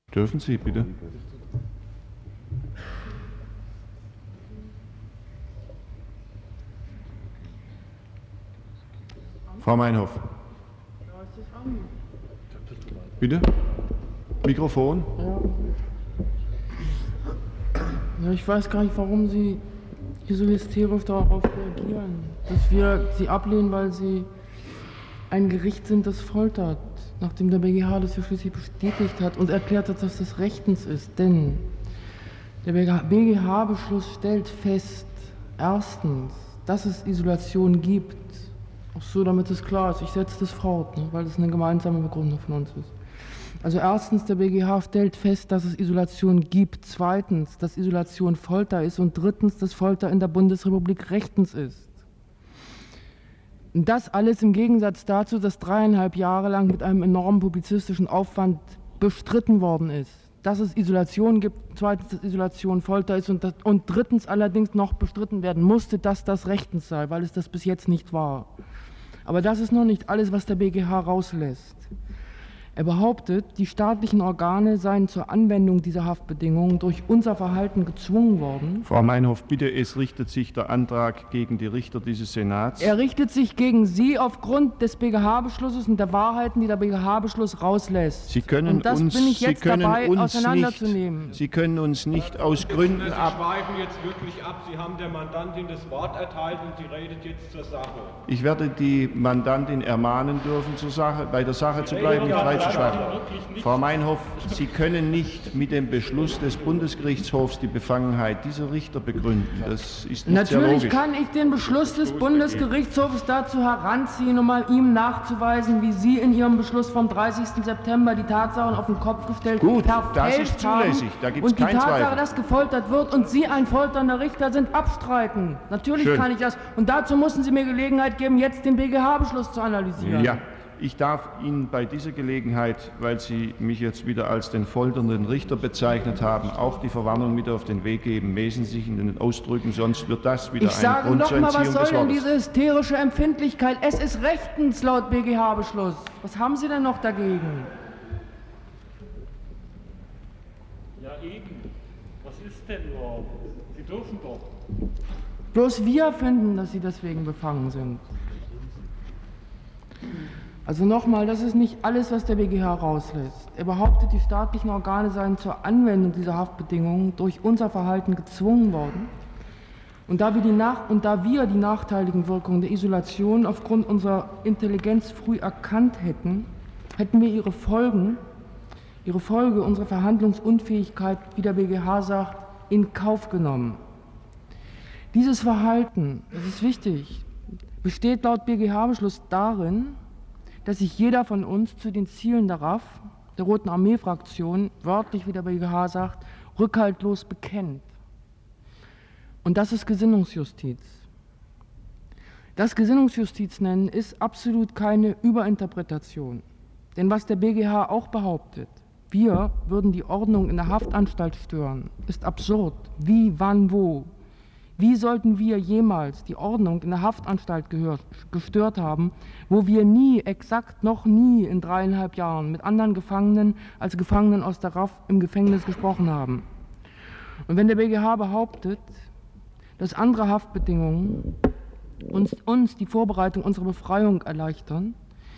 Dürfen Sie, bitte. Frau Meinhof. Bitte? Mikrofon? Ja, ich weiß gar nicht, warum Sie hier so hysterisch darauf reagieren. Dass wir Sie ablehnen, weil Sie ein Gericht sind, das foltert, nachdem der BGH das für schließlich bestätigt hat und erklärt hat, dass das rechtens ist. Denn der BGH-Beschluss stellt fest, erstens, dass es Isolation gibt. Auch so, damit es klar ist. Ich setze das fort, ne, weil das eine gemeinsame Begründung von uns ist. Also erstens, der BGH stellt fest, dass es Isolation gibt. Zweitens, dass Isolation Folter ist. Und drittens, dass Folter in der Bundesrepublik rechtens ist. Und das alles im Gegensatz dazu, dass 3,5 Jahre lang mit einem enormen publizistischen Aufwand bestritten worden ist. Dass es Isolation gibt, zweitens, dass Isolation Folter ist und drittens allerdings noch bestritten werden musste, dass das rechtens sei, weil es das bis jetzt nicht war. Aber das ist noch nicht alles, was der BGH rauslässt. Er behauptet, die staatlichen Organe seien zur Anwendung dieser Haftbedingungen durch unser Verhalten gezwungen worden. Frau Meinhof, bitte, es richtet sich der Antrag gegen die Richter dieses Senats. Er richtet sich gegen Sie aufgrund des BGH-Beschlusses und der Wahrheiten, die der BGH-Beschluss rauslässt. Sie können und das uns, bin ich jetzt Sie können dabei, uns auseinanderzunehmen. Nicht, Sie können uns nicht aus Gründen Sie schweifen jetzt wirklich ab. Sie haben der Mandantin das Wort erteilt und sie redet jetzt zur Sache. Ich werde die Mandantin ermahnen dürfen, bei der Sache zu bleiben, nicht frei zu schweifen. Frau Meinhof, Sie können nicht mit dem Beschluss des Bundesgerichtshofs die Befangenheit dieser Richter begründen. Das ist nicht sehr logisch. Natürlich kann ich den Beschluss des Bundesgerichtshofs dazu heranziehen, um mal ihm nachzuweisen, wie Sie in Ihrem Beschluss vom 30. September die Tatsachen auf den Kopf gestellt Gut, das ist zulässig, da gibt es keinen Zweifel. Und die Tatsache, dass gefoltert wird und Sie ein folternder Richter sind, abstreiten. Natürlich Schön. Kann ich das. Und dazu müssen Sie mir Gelegenheit geben, jetzt den BGH-Beschluss zu analysieren. Ja. Ich darf Ihnen bei dieser Gelegenheit, weil Sie mich jetzt wieder als den folternden Richter bezeichnet haben, auch die Verwarnung mit auf den Weg geben. Lesen Sie sich in den Ausdrücken, sonst wird das wieder ein Grund zur Entziehung des Wortes. Ich sage noch mal, was soll denn diese hysterische Empfindlichkeit? Es ist rechtens laut BGH-Beschluss. Was haben Sie denn noch dagegen? Ja eben. Was ist denn überhaupt? Sie dürfen doch. Bloß wir finden, dass Sie deswegen befangen sind. Also nochmal, das ist nicht alles, was der BGH rauslässt. Er behauptet, die staatlichen Organe seien zur Anwendung dieser Haftbedingungen durch unser Verhalten gezwungen worden. Und da wir die nachteiligen Wirkungen der Isolation aufgrund unserer Intelligenz früh erkannt hätten, hätten wir ihre Folge, unsere Verhandlungsunfähigkeit, wie der BGH sagt, in Kauf genommen. Dieses Verhalten, das ist wichtig, besteht laut BGH-Beschluss darin, dass sich jeder von uns zu den Zielen der RAF, der Roten Armee-Fraktion, wörtlich, wie der BGH sagt, rückhaltlos bekennt. Und das ist Gesinnungsjustiz. Das Gesinnungsjustiz nennen ist absolut keine Überinterpretation. Denn was der BGH auch behauptet, wir würden die Ordnung in der Haftanstalt stören, ist absurd. Wie, wann, wo? Wie sollten wir jemals die Ordnung in der Haftanstalt gestört haben, wo wir noch nie in 3,5 Jahren mit anderen Gefangenen als Gefangenen aus der RAF im Gefängnis gesprochen haben? Und wenn der BGH behauptet, dass andere Haftbedingungen uns die Vorbereitung unserer Befreiung erleichtern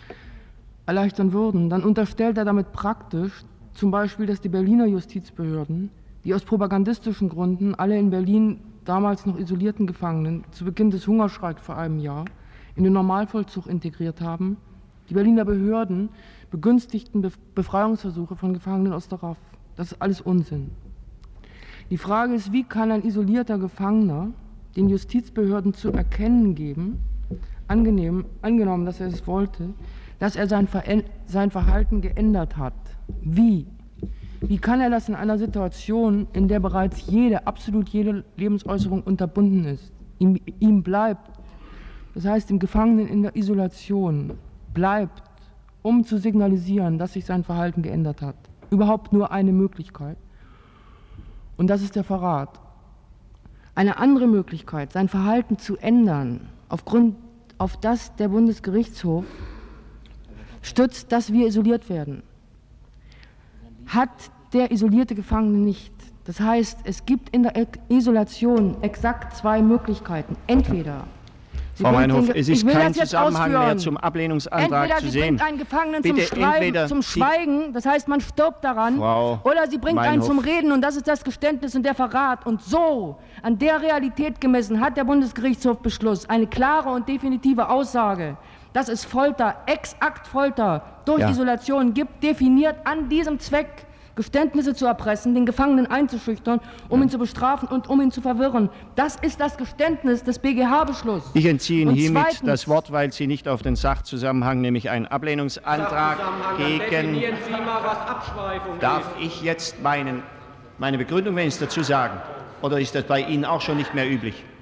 würden, dann unterstellt er damit praktisch zum Beispiel, dass die Berliner Justizbehörden, die aus propagandistischen Gründen alle in Berlin damals noch isolierten Gefangenen zu Beginn des Hungerstreiks vor einem Jahr in den Normalvollzug integriert haben. Die Berliner Behörden begünstigten Befreiungsversuche von Gefangenen aus der RAF. Das ist alles Unsinn. Die Frage ist, wie kann ein isolierter Gefangener den Justizbehörden zu erkennen geben, angenommen, dass er es wollte, dass er sein Verhalten geändert hat? Wie? Wie kann er das in einer Situation, in der bereits absolut jede Lebensäußerung unterbunden ist? Ihm bleibt, das heißt dem Gefangenen in der Isolation, bleibt, um zu signalisieren, dass sich sein Verhalten geändert hat, überhaupt nur eine Möglichkeit. Und das ist der Verrat. Eine andere Möglichkeit, sein Verhalten zu ändern, auf das der Bundesgerichtshof stützt, dass wir isoliert werden, hat der isolierte Gefangene nicht. Das heißt, es gibt in der Isolation exakt zwei Möglichkeiten. Entweder Frau Meinhof, es ist kein Zusammenhang mehr zum Ablehnungsantrag zu sehen. Entweder sie bringt einen Gefangenen zum Schweigen, das heißt, man stirbt daran, oder sie bringt einen zum Reden, und das ist das Geständnis und der Verrat. Und so, an der Realität gemessen, hat der Bundesgerichtshof-Beschluss eine klare und definitive Aussage, dass es Folter, exakt Folter, durch Isolation gibt, definiert an diesem Zweck, Geständnisse zu erpressen, den Gefangenen einzuschüchtern, um ihn zu bestrafen und um ihn zu verwirren. Das ist das Geständnis des BGH-Beschlusses. Ich entziehe Ihnen hiermit das Wort, weil Sie nicht auf den Sachzusammenhang, nämlich einen Ablehnungsantrag gegen... Sie mal, was Abschweifung Darf ich jetzt meine Begründung wenigstens dazu sagen? Oder ist das bei Ihnen auch schon nicht mehr üblich?